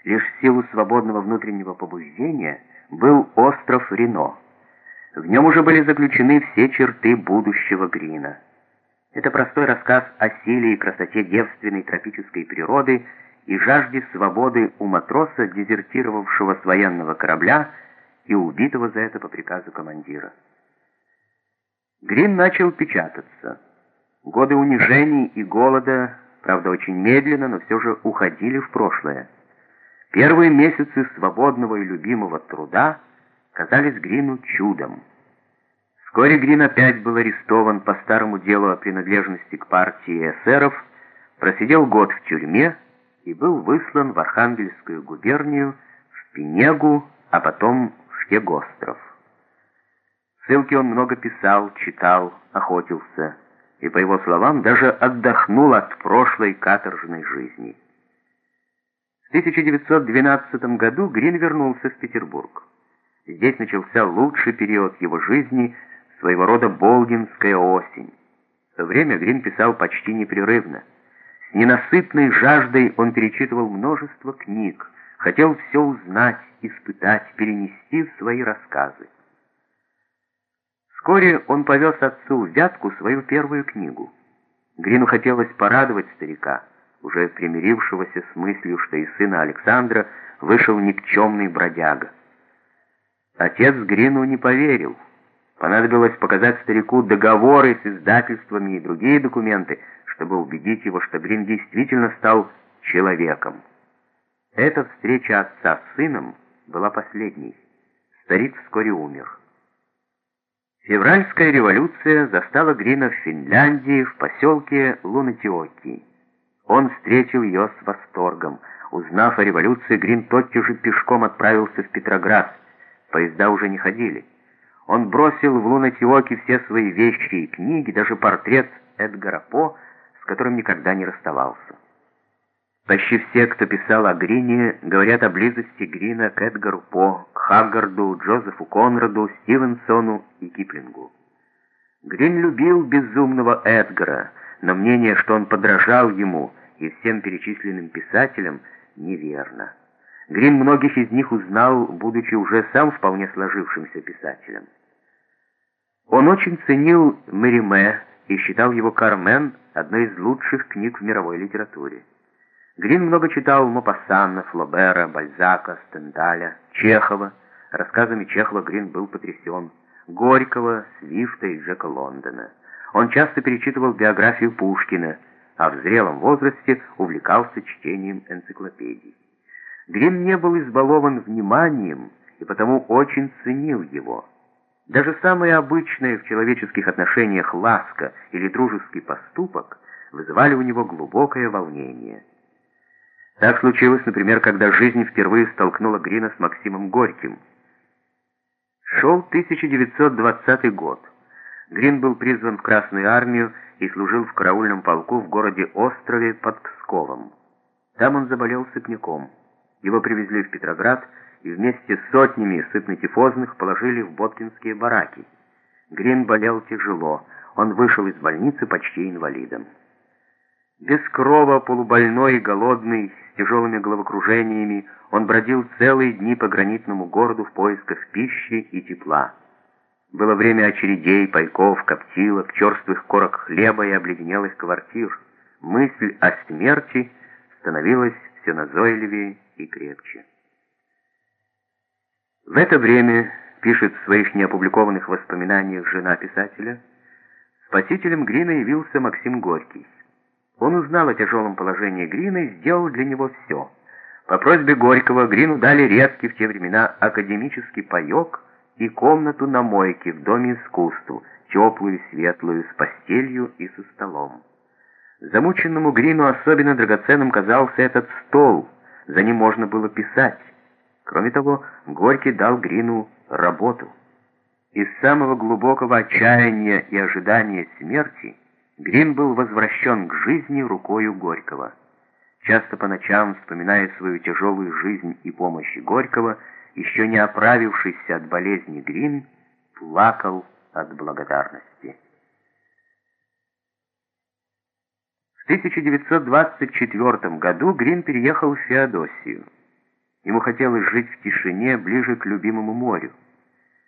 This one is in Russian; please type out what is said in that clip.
Лишь в силу свободного внутреннего побуждения был остров Рено. В нем уже были заключены все черты будущего Грина. Это простой рассказ о силе и красоте девственной тропической природы и жажде свободы у матроса, дезертировавшего с военного корабля и убитого за это по приказу командира. Грин начал печататься. Годы унижений и голода, правда очень медленно, но все же уходили в прошлое. Первые месяцы свободного и любимого труда казались Грину чудом. Вскоре Грин опять был арестован по старому делу о принадлежности к партии эсеров, просидел год в тюрьме и был выслан в Архангельскую губернию, в Пенегу, а потом в Тегостров. В ссылке он много писал, читал, охотился и, по его словам, даже отдохнул от прошлой каторжной жизни. В 1912 году Грин вернулся в Петербург. Здесь начался лучший период его жизни, своего рода болдинская осень. В то время Грин писал почти непрерывно. С ненасытной жаждой он перечитывал множество книг, хотел все узнать, испытать, перенести в свои рассказы. Вскоре он повез отцу в Вятку свою первую книгу. Грину хотелось порадовать старика, уже примирившегося с мыслью, что из сына Александра вышел никчемный бродяга. Отец Грину не поверил. Понадобилось показать старику договоры с издательствами и другие документы, чтобы убедить его, что Грин действительно стал человеком. Эта встреча отца с сыном была последней. Старик вскоре умер. Февральская революция застала Грина в Финляндии, в поселке Лунатиоки. Он встретил ее с восторгом. Узнав о революции, Грин тотчас же пешком отправился в Петроград. Поезда уже не ходили. Он бросил в Лунатиоки все свои вещи и книги, даже портрет Эдгара По, с которым никогда не расставался. Почти все, кто писал о Грине, говорят о близости Грина к Эдгару По, к Хаггарду, Джозефу Конраду, Стивенсону и Киплингу. Грин любил безумного Эдгара, но мнение, что он подражал ему и всем перечисленным писателям, неверно. Грин многих из них узнал, будучи уже сам вполне сложившимся писателем. Он очень ценил Мериме и считал его «Кармен» одной из лучших книг в мировой литературе. Грин много читал Мопассана, Флобера, Бальзака, Стендаля, Чехова. Рассказами Чехова Грин был потрясен. Горького, Свифта и Джека Лондона. Он часто перечитывал биографию Пушкина, а в зрелом возрасте увлекался чтением энциклопедий. Грин не был избалован вниманием и потому очень ценил его. Даже самые обычные в человеческих отношениях ласка или дружеский поступок вызывали у него глубокое волнение. Так случилось, например, когда жизнь впервые столкнула Грина с Максимом Горьким. Шел 1920 год. Грин был призван в Красную армию и служил в караульном полку в городе Острове под Псковом. Там он заболел сыпняком. Его привезли в Петроград и вместе с сотнями сыпнотифозных положили в боткинские бараки. Грин болел тяжело. Он вышел из больницы почти инвалидом. Без крова, полубольной и голодный, с тяжелыми головокружениями, он бродил целые дни по гранитному городу в поисках пищи и тепла. Было время очередей, пайков, коптилок, черствых корок хлеба и обледенелых квартир. Мысль о смерти становилась все назойливее и крепче. В это время, пишет в своих неопубликованных воспоминаниях жена писателя, спасителем Грина явился Максим Горький. Он узнал о тяжелом положении Грина и сделал для него все. По просьбе Горького Грину дали редкий в те времена академический паёк и комнату на мойке в Доме искусств, теплую, светлую, с постелью и со столом. Замученному Грину особенно драгоценным казался этот стол, за ним можно было писать. Кроме того, Горький дал Грину работу. Из самого глубокого отчаяния и ожидания смерти Грин был возвращен к жизни рукою Горького. Часто по ночам, вспоминая свою тяжелую жизнь и помощь Горького, еще не оправившийся от болезни Грин плакал от благодарности. В 1924 году Грин переехал в Феодосию. Ему хотелось жить в тишине, ближе к любимому морю.